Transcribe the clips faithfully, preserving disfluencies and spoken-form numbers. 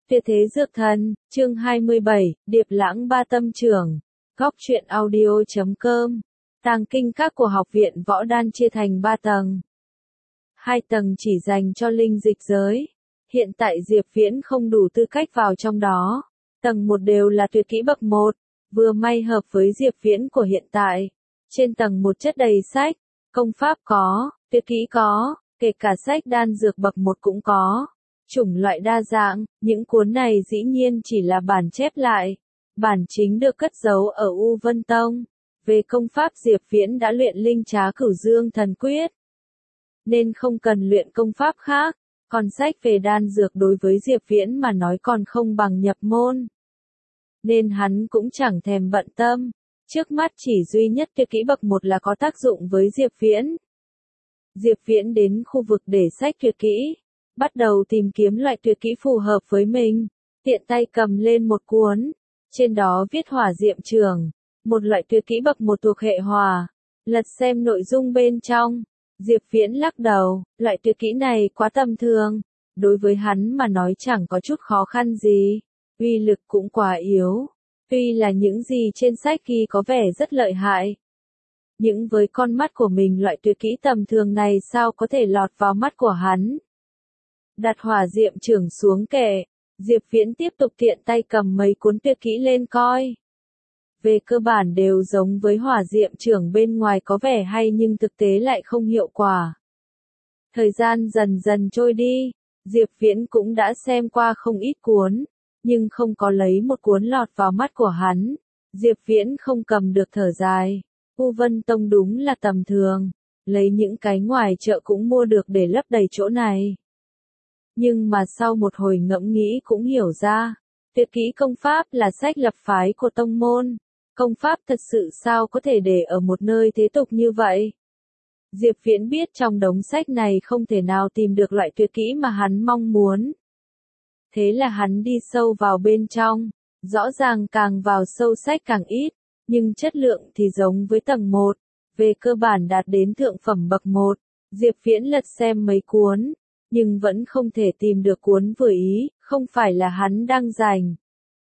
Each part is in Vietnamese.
Tuyệt thế dược thần, chương hai mươi bảy, Điệp lãng ba tâm trưởng. Góc truyện audio chấm com. Tàng kinh các của học viện võ đan chia thành ba tầng. Hai tầng chỉ dành cho linh dịch giới. Hiện tại Diệp Viễn không đủ tư cách vào trong đó. Tầng một đều là tuyệt kỹ bậc một, vừa may hợp với Diệp Viễn của hiện tại. Trên tầng một chất đầy sách, công pháp có, tuyệt kỹ có, kể cả sách đan dược bậc một cũng có. Chủng loại đa dạng, những cuốn này dĩ nhiên chỉ là bản chép lại. Bản chính được cất giấu ở U Vân Tông. Về công pháp Diệp Viễn đã luyện linh trá cửu dương thần quyết, nên không cần luyện công pháp khác. Còn sách về đan dược đối với Diệp Viễn mà nói còn không bằng nhập môn, nên hắn cũng chẳng thèm bận tâm. Trước mắt chỉ duy nhất tuyệt kỹ bậc một là có tác dụng với Diệp Viễn. Diệp Viễn đến khu vực để sách tuyệt kỹ, bắt đầu tìm kiếm loại tuyệt kỹ phù hợp với mình, tiện tay cầm lên một cuốn, trên đó viết hỏa diệm trường, một loại tuyệt kỹ bậc một thuộc hệ hỏa. Lật xem nội dung bên trong, Diệp Viễn lắc đầu, loại tuyệt kỹ này quá tầm thường, đối với hắn mà nói chẳng có chút khó khăn gì, uy lực cũng quá yếu. Tuy là những gì trên sách ghi có vẻ rất lợi hại, nhưng với con mắt của mình loại tuyệt kỹ tầm thường này sao có thể lọt vào mắt của hắn. Đặt hỏa diệm trưởng xuống kệ, Diệp Viễn tiếp tục tiện tay cầm mấy cuốn tuyệt kỹ lên coi. Về cơ bản đều giống với hỏa diệm trưởng bên ngoài có vẻ hay nhưng thực tế lại không hiệu quả. Thời gian dần dần trôi đi, Diệp Viễn cũng đã xem qua không ít cuốn, nhưng không có lấy một cuốn lọt vào mắt của hắn. Diệp Viễn không cầm được thở dài, U Vân Tông đúng là tầm thường, lấy những cái ngoài chợ cũng mua được để lấp đầy chỗ này. Nhưng mà sau một hồi ngẫm nghĩ cũng hiểu ra, tuyệt kỹ công pháp là sách lập phái của tông môn, công pháp thật sự sao có thể để ở một nơi thế tục như vậy. Diệp Viễn biết trong đống sách này không thể nào tìm được loại tuyệt kỹ mà hắn mong muốn. Thế là hắn đi sâu vào bên trong, rõ ràng càng vào sâu sách càng ít, nhưng chất lượng thì giống với tầng một, về cơ bản đạt đến thượng phẩm bậc một. Diệp Viễn lật xem mấy cuốn, nhưng vẫn không thể tìm được cuốn vừa ý, không phải là hắn đang rảnh,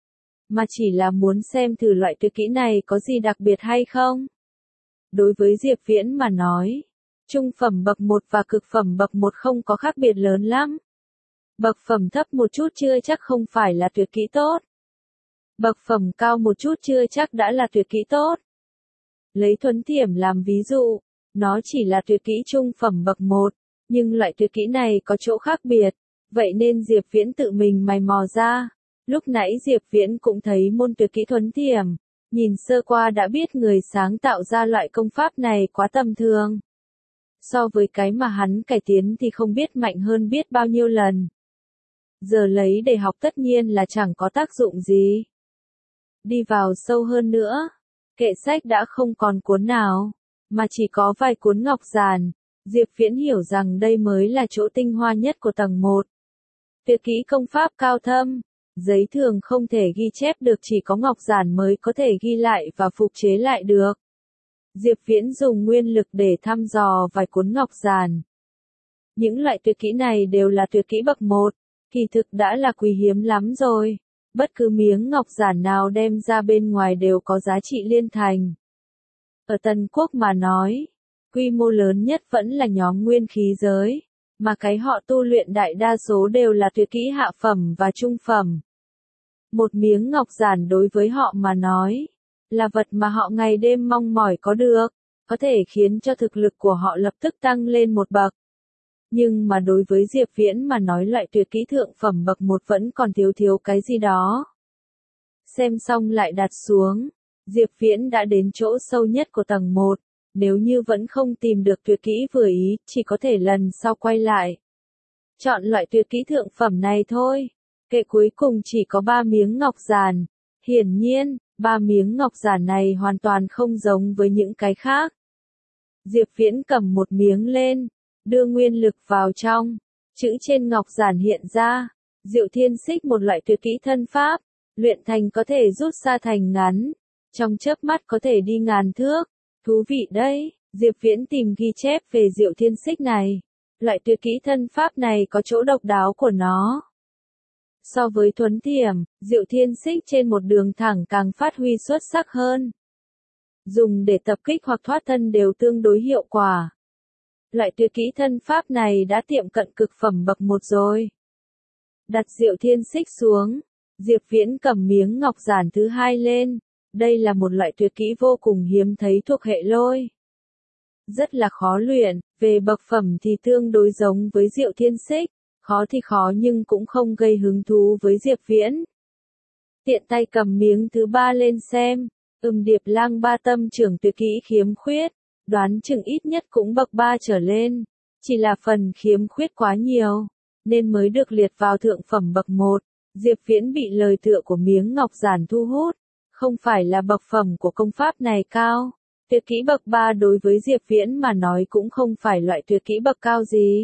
mà chỉ là muốn xem thử loại tuyệt kỹ này có gì đặc biệt hay không. Đối với Diệp Viễn mà nói, trung phẩm bậc một và cực phẩm bậc một không có khác biệt lớn lắm. Bậc phẩm thấp một chút chưa chắc không phải là tuyệt kỹ tốt. Bậc phẩm cao một chút chưa chắc đã là tuyệt kỹ tốt. Lấy thuấn thiểm làm ví dụ, nó chỉ là tuyệt kỹ trung phẩm bậc một, nhưng loại tuyệt kỹ này có chỗ khác biệt, vậy nên Diệp Viễn tự mình mày mò ra. Lúc nãy Diệp Viễn cũng thấy môn tuyệt kỹ thuấn thiểm, nhìn sơ qua đã biết người sáng tạo ra loại công pháp này quá tầm thường. So với cái mà hắn cải tiến thì không biết mạnh hơn biết bao nhiêu lần. Giờ lấy để học tất nhiên là chẳng có tác dụng gì. Đi vào sâu hơn nữa, kệ sách đã không còn cuốn nào, mà chỉ có vài cuốn ngọc giản. Diệp Viễn hiểu rằng đây mới là chỗ tinh hoa nhất của tầng một. Tuyệt kỹ công pháp cao thâm, giấy thường không thể ghi chép được, chỉ có ngọc giản mới có thể ghi lại và phục chế lại được. Diệp Viễn dùng nguyên lực để thăm dò vài cuốn ngọc giản. Những loại tuyệt kỹ này đều là tuyệt kỹ bậc một, kỳ thực đã là quý hiếm lắm rồi. Bất cứ miếng ngọc giản nào đem ra bên ngoài đều có giá trị liên thành. Ở Tần Quốc mà nói, quy mô lớn nhất vẫn là nhóm nguyên khí giới, mà cái họ tu luyện đại đa số đều là tuyệt kỹ hạ phẩm và trung phẩm. Một miếng ngọc giản đối với họ mà nói, là vật mà họ ngày đêm mong mỏi có được, có thể khiến cho thực lực của họ lập tức tăng lên một bậc. Nhưng mà đối với Diệp Viễn mà nói loại tuyệt kỹ thượng phẩm bậc một vẫn còn thiếu thiếu cái gì đó. Xem xong lại đặt xuống, Diệp Viễn đã đến chỗ sâu nhất của tầng một. Nếu như vẫn không tìm được tuyệt kỹ vừa ý, chỉ có thể lần sau quay lại. Chọn loại tuyệt kỹ thượng phẩm này thôi. Kệ cuối cùng chỉ có ba miếng ngọc giản. Hiển nhiên, ba miếng ngọc giản này hoàn toàn không giống với những cái khác. Diệp Viễn cầm một miếng lên, đưa nguyên lực vào trong. Chữ trên ngọc giản hiện ra, Diệu Thiên Xích, một loại tuyệt kỹ thân pháp, luyện thành có thể rút xa thành ngắn, trong chớp mắt có thể đi ngàn thước. Thú vị đấy, Diệp Viễn tìm ghi chép về Diệu Thiên Xích này. Loại tuyệt kỹ thân pháp này có chỗ độc đáo của nó. So với Thuấn Thiểm, Diệu Thiên Xích trên một đường thẳng càng phát huy xuất sắc hơn. Dùng để tập kích hoặc thoát thân đều tương đối hiệu quả. Loại tuyệt kỹ thân pháp này đã tiệm cận cực phẩm bậc một rồi. Đặt Diệu Thiên Xích xuống, Diệp Viễn cầm miếng ngọc giản thứ hai lên. Đây là một loại tuyệt kỹ vô cùng hiếm thấy thuộc hệ lôi. Rất là khó luyện, về bậc phẩm thì tương đối giống với Diệu Thiên Xích. Khó thì khó nhưng cũng không gây hứng thú với Diệp Viễn. Tiện tay cầm miếng thứ ba lên xem. Ừm Điệp Lang ba tâm trưởng tuyệt kỹ khiếm khuyết. Đoán chừng ít nhất cũng bậc ba trở lên. Chỉ là phần khiếm khuyết quá nhiều. Nên mới được liệt vào thượng phẩm bậc một. Diệp Viễn bị lời tựa của miếng ngọc giản thu hút. Không phải là bậc phẩm của công pháp này cao. Tuyệt kỹ bậc ba đối với Diệp Viễn mà nói cũng không phải loại tuyệt kỹ bậc cao gì.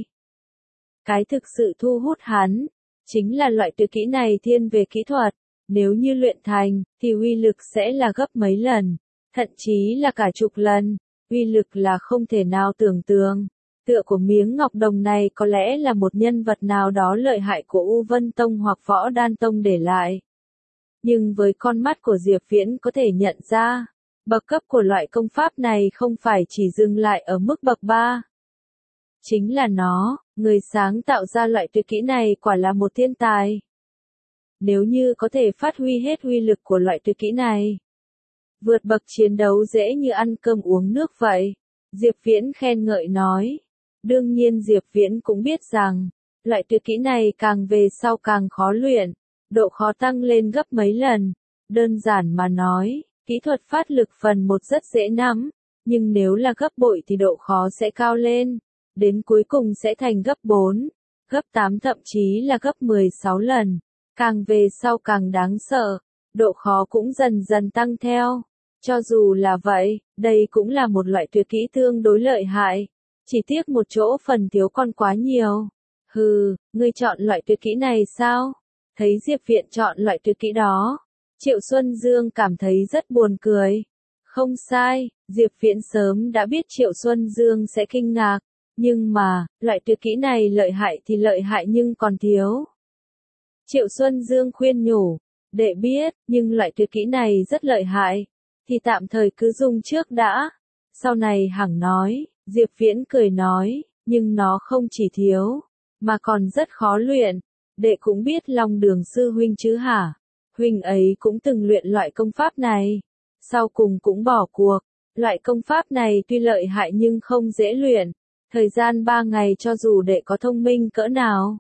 Cái thực sự thu hút hắn, chính là loại tuyệt kỹ này thiên về kỹ thuật. Nếu như luyện thành, thì uy lực sẽ là gấp mấy lần, thậm chí là cả chục lần. Uy lực là không thể nào tưởng tượng. Tựa của miếng ngọc đồng này có lẽ là một nhân vật nào đó lợi hại của U Vân Tông hoặc Võ Đan Tông để lại. Nhưng với con mắt của Diệp Viễn có thể nhận ra, bậc cấp của loại công pháp này không phải chỉ dừng lại ở mức bậc ba. Chính là nó, người sáng tạo ra loại tuyệt kỹ này quả là một thiên tài. Nếu như có thể phát huy hết uy lực của loại tuyệt kỹ này, vượt bậc chiến đấu dễ như ăn cơm uống nước vậy. Diệp Viễn khen ngợi nói. Đương nhiên Diệp Viễn cũng biết rằng, loại tuyệt kỹ này càng về sau càng khó luyện, độ khó tăng lên gấp mấy lần. Đơn giản mà nói, kỹ thuật phát lực phần một rất dễ nắm, nhưng nếu là gấp bội thì độ khó sẽ cao lên. Đến cuối cùng sẽ thành gấp bốn, gấp tám thậm chí là gấp mười sáu lần. Càng về sau càng đáng sợ, độ khó cũng dần dần tăng theo. Cho dù là vậy, đây cũng là một loại tuyệt kỹ tương đối lợi hại. Chỉ tiếc một chỗ phần thiếu con quá nhiều. Hừ, ngươi chọn loại tuyệt kỹ này sao? Thấy Diệp Viễn chọn loại tuyệt kỹ đó, Triệu Xuân Dương cảm thấy rất buồn cười. Không sai, Diệp Viễn sớm đã biết Triệu Xuân Dương sẽ kinh ngạc. Nhưng mà, loại tuyệt kỹ này lợi hại thì lợi hại nhưng còn thiếu. Triệu Xuân Dương khuyên nhủ, đệ biết, nhưng loại tuyệt kỹ này rất lợi hại, thì tạm thời cứ dùng trước đã. Sau này hẳn nói, Diệp Viễn cười nói, nhưng nó không chỉ thiếu, mà còn rất khó luyện. Đệ cũng biết Long Đường sư huynh chứ hả? Huynh ấy cũng từng luyện loại công pháp này, sau cùng cũng bỏ cuộc. Loại công pháp này tuy lợi hại nhưng không dễ luyện. Thời gian ba ngày cho dù đệ có thông minh cỡ nào,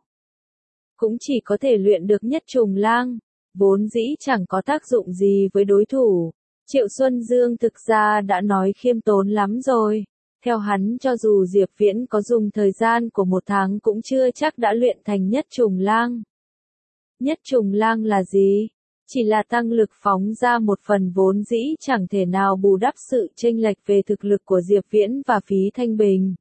cũng chỉ có thể luyện được nhất trùng lang, vốn dĩ chẳng có tác dụng gì với đối thủ. Triệu Xuân Dương thực ra đã nói khiêm tốn lắm rồi. Theo hắn cho dù Diệp Viễn có dùng thời gian của một tháng cũng chưa chắc đã luyện thành nhất trùng lang. Nhất trùng lang là gì? Chỉ là tăng lực phóng ra một phần vốn dĩ chẳng thể nào bù đắp sự chênh lệch về thực lực của Diệp Viễn và Phí Thanh Bình.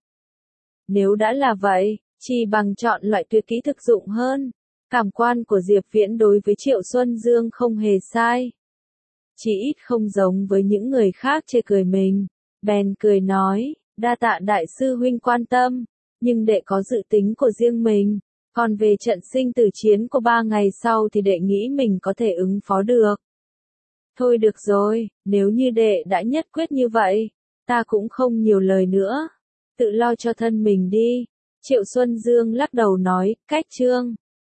Nếu đã là vậy, chỉ bằng chọn loại tuyệt kỹ thực dụng hơn. Cảm quan của Diệp Viễn đối với Triệu Xuân Dương không hề sai. Chỉ ít không giống với những người khác chê cười mình. Bèn cười nói, đa tạ đại sư huynh quan tâm, nhưng đệ có dự tính của riêng mình. Còn về trận sinh tử chiến của ba ngày sau thì đệ nghĩ mình có thể ứng phó được. Thôi được rồi, nếu như đệ đã nhất quyết như vậy, ta cũng không nhiều lời nữa. Tự lo cho thân mình đi. Triệu Xuân Dương lắc đầu nói, cách chương.